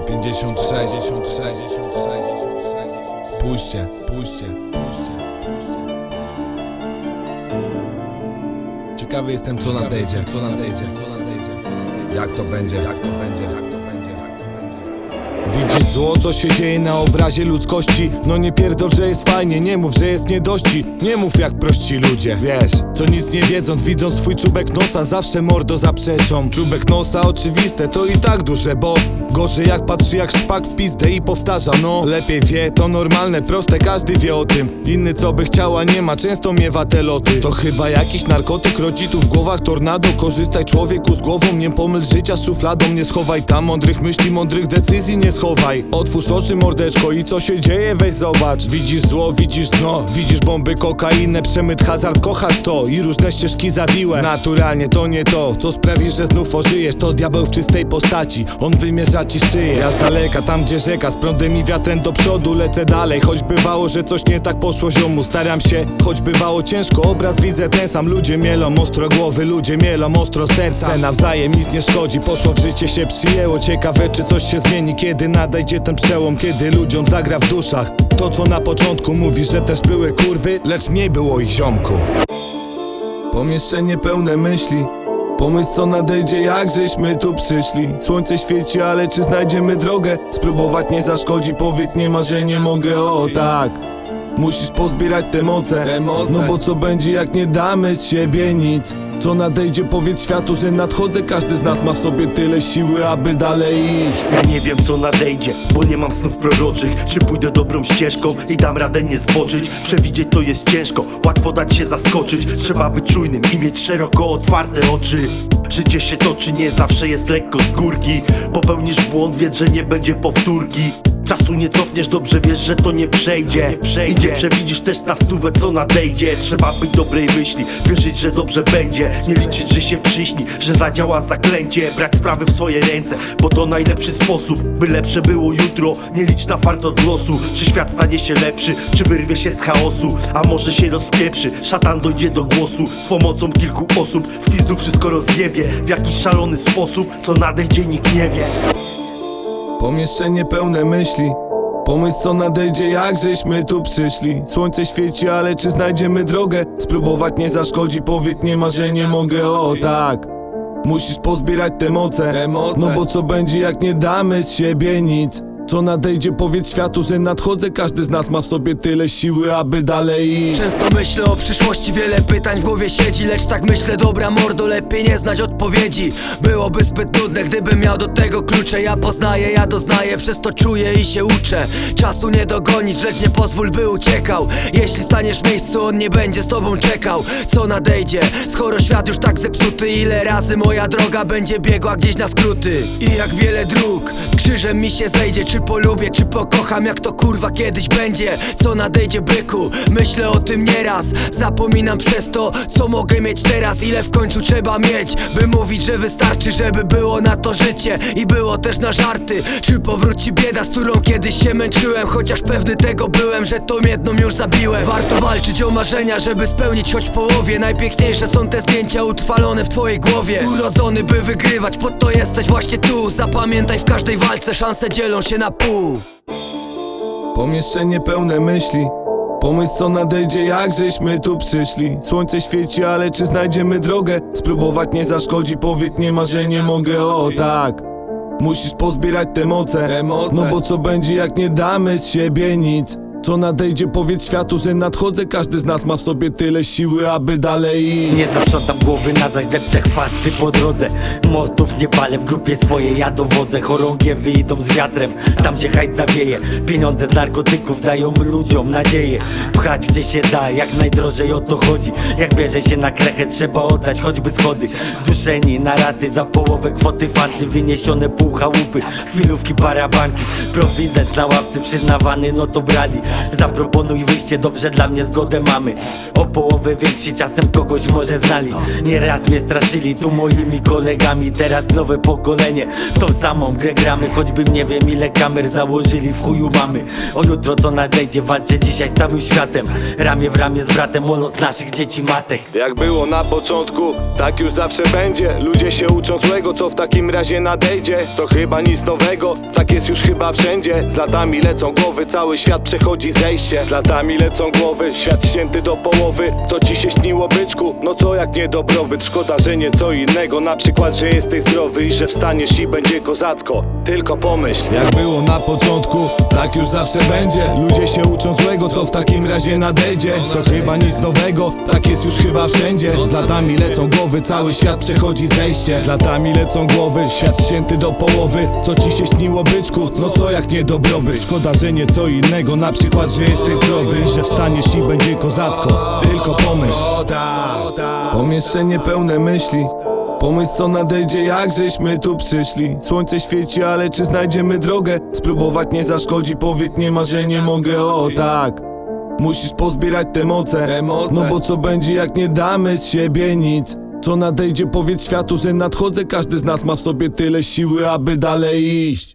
56. Spójrzcie. Ciekawy jestem, co nadejdzie. Jak to będzie. Widzisz zło, co się dzieje na obrazie ludzkości? No nie pierdol, że jest fajnie, nie mów, że jest niedości. Nie mów jak prości ludzie, wiesz, co nic nie wiedząc, widząc twój czubek nosa, zawsze mordo zaprzeczą. Czubek nosa oczywiste, to i tak duże, bo gorzej jak patrzy jak szpak w pizdę i powtarza, no lepiej wie, to normalne, proste, każdy wie o tym. Inny co by chciała nie ma, często miewa te loty. To chyba jakiś narkotyk, rodzi tu w głowach tornado. Korzystaj człowieku z głową, nie pomyl życia z szufladą. Nie schowaj tam mądrych myśli, mądrych decyzji nie schowaj. Otwórz oczy mordeczko i co się dzieje weź zobacz. Widzisz zło, widzisz dno, widzisz bomby, kokainę, przemyt, hazard, kochasz to i różne ścieżki zawiłe. Naturalnie to nie to, co sprawi, że znów ożyjesz. To diabeł w czystej postaci, on wymierza ci szyję. Ja z daleka, tam gdzie rzeka, z prądem i wiatrem do przodu lecę dalej. Choć bywało, że coś nie tak poszło ziomu, staram się, choć bywało ciężko. Obraz widzę ten sam, ludzie mielą ostro głowy, ludzie mielą ostro serca. Nawzajem nic nie szkodzi, poszło w życie się przyjęło. Ciekawe czy coś się zmieni, kiedy nadejdzie ten przełom, kiedy ludziom zagra w duszach to co na początku mówisz, że też były kurwy, lecz mniej było ich ziomku. Pomieszczenie pełne myśli, pomysł co nadejdzie, jak żeśmy tu przyszli. Słońce świeci, ale czy znajdziemy drogę? Spróbować nie zaszkodzi, powiedz nie ma, że nie mogę, o tak. Musisz pozbierać te moce, no bo co będzie jak nie damy z siebie nic? Co nadejdzie powiedz światu, że nadchodzę. Każdy z nas ma w sobie tyle siły, aby dalej iść. Ja nie wiem co nadejdzie, bo nie mam snów proroczych. Czy pójdę dobrą ścieżką i dam radę nie zboczyć? Przewidzieć to jest ciężko, łatwo dać się zaskoczyć. Trzeba być czujnym i mieć szeroko otwarte oczy. Życie się toczy, nie zawsze jest lekko z górki. Popełnisz błąd, wiedz, że nie będzie powtórki. Czasu nie cofniesz, dobrze wiesz, że to nie przejdzie. I nie przewidzisz też na stówę co nadejdzie. Trzeba być dobrej myśli, wierzyć, że dobrze będzie. Nie liczyć, że się przyśni, że zadziała zaklęcie. Brać sprawy w swoje ręce, bo to najlepszy sposób, by lepsze było jutro. Nie licz na fart od losu, czy świat stanie się lepszy, czy wyrwie się z chaosu, a może się rozpieprzy. Szatan dojdzie do głosu z pomocą kilku osób. W pizdu wszystko rozjebie w jakiś szalony sposób. Co nadejdzie nikt nie wie. Pomieszczenie pełne myśli, pomysł co nadejdzie, jak żeśmy tu przyszli. Słońce świeci, ale czy znajdziemy drogę? Spróbować nie zaszkodzi, powiedz nie ma, że nie mogę, o tak. Musisz pozbierać te moce, no bo co będzie jak nie damy z siebie nic? Co nadejdzie powiedz światu, że nadchodzę. Każdy z nas ma w sobie tyle siły, aby dalej iść. Często myślę o przyszłości, wiele pytań w głowie siedzi. Lecz tak myślę, dobra mordo, lepiej nie znać odpowiedzi. Byłoby zbyt nudne, gdybym miał do tego klucze. Ja poznaję, ja doznaję, przez to czuję i się uczę. Czasu nie dogonić, lecz nie pozwól by uciekał. Jeśli staniesz w miejscu, on nie będzie z tobą czekał. Co nadejdzie, skoro świat już tak zepsuty? Ile razy moja droga będzie biegła gdzieś na skróty? I jak wiele dróg krzyżem mi się zejdzie. Czy polubię, czy pokocham, jak to kurwa kiedyś będzie? Co nadejdzie byku? Myślę o tym nieraz. Zapominam przez to, co mogę mieć teraz. Ile w końcu trzeba mieć, by mówić, że wystarczy, żeby było na to życie i było też na żarty. Czy powróci bieda, z którą kiedyś się męczyłem? Chociaż pewny tego byłem, że tą jedną już zabiłem. Warto walczyć o marzenia, żeby spełnić choć połowie. Najpiękniejsze są te zdjęcia utrwalone w twojej głowie. Urodzony by wygrywać, po to jesteś właśnie tu. Zapamiętaj, w każdej walce szanse dzielą się na pół. Pomieszczenie pełne myśli, pomysł co nadejdzie, jak żeśmy tu przyszli. Słońce świeci, ale czy znajdziemy drogę? Spróbować nie zaszkodzi, powiedz nie ma, że nie mogę, o tak. Musisz pozbierać te moce, no bo co będzie jak nie damy z siebie nic? Co nadejdzie powiedz światu, że nadchodzę. Każdy z nas ma w sobie tyle siły, aby dalej iść. Nie zaprzątam głowy na zaś depczę chwasty po drodze. Mostów nie palę, w grupie swojej ja dowodzę. Chorągiewy idą z wiatrem, tam gdzie hajt zawieje. Pieniądze z narkotyków dają ludziom nadzieję. Pchać gdzie się da, jak najdrożej o to chodzi. Jak bierze się na krechę, trzeba oddać choćby schody. Duszeni na raty, za połowę kwoty fanty. Wyniesione pół chałupy, chwilówki, parabanki. Prowident na ławce przyznawany, no to brali. Zaproponuj wyjście, dobrze dla mnie zgodę mamy. O połowę więksi, czasem kogoś może znali. Nieraz mnie straszyli tu moimi kolegami. Teraz nowe pokolenie, w tą samą grę gramy. Choćbym nie wiem ile kamer założyli, w chuju mamy. O jutro co nadejdzie, walczę dzisiaj z całym światem. Ramię w ramię z bratem, o los naszych dzieci matek. Jak było na początku, tak już zawsze będzie. Ludzie się uczą złego, co w takim razie nadejdzie. To chyba nic nowego, tak jest już chyba wszędzie. Z latami lecą głowy, cały świat przechodzi zejście. Z latami lecą głowy, świat ścięty do połowy. Co ci się śniło, byczku? No co jak nie dobrobyt? Szkoda, że nie co innego, na przykład, że jesteś zdrowy i że wstaniesz i będzie kozacko. Tylko pomyśl, jak było na początku, tak już zawsze będzie. Ludzie się uczą złego, co w takim razie nadejdzie. To chyba nic nowego, tak jest już chyba wszędzie. Z latami lecą głowy, cały świat przechodzi zejście. Z latami lecą głowy, świat ścięty do połowy. Co ci się śniło, byczku? No co jak nie dobrobyt? Szkoda, że nie co innego, na przykład, że jesteś zdrowy i że wstaniesz i będzie kozacko. Tylko pomyśl. Pomieszczenie pełne myśli. Pomysł co nadejdzie, jak żeśmy tu przyszli. Słońce świeci, ale czy znajdziemy drogę? Spróbować nie zaszkodzi, powiedz nie ma, że nie mogę, o tak. Musisz pozbierać te moce, no bo co będzie jak nie damy z siebie nic? Co nadejdzie, powiedz światu, że nadchodzę. Każdy z nas ma w sobie tyle siły, aby dalej iść.